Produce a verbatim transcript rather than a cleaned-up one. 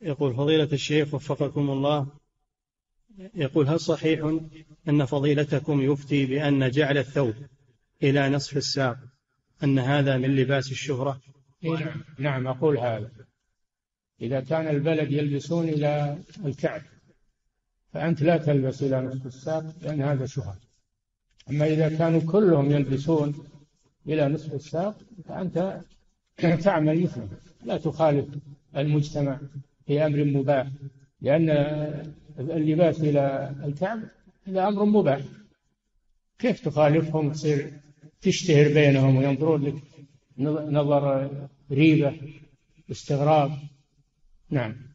يقول فضيلة الشيخ وفقكم الله، يقول هل صحيح أن فضيلتكم يفتي بأن جعل الثوب إلى نصف الساق أن هذا من لباس الشهرة؟ نعم نعم أقول هذا. إذا كان البلد يلبسون إلى الكعب فأنت لا تلبس إلى نصف الساق لأن هذا شهرة. أما إذا كانوا كلهم يلبسون إلى نصف الساق فأنت تعمل مثله، لا تخالف المجتمع في أمر مباح، لأن اللباس إلى الكعب هذا أمر مباح، كيف تخالفهم تصير تشتهر بينهم وينظرون لك نظر ريبة واستغراب؟ نعم.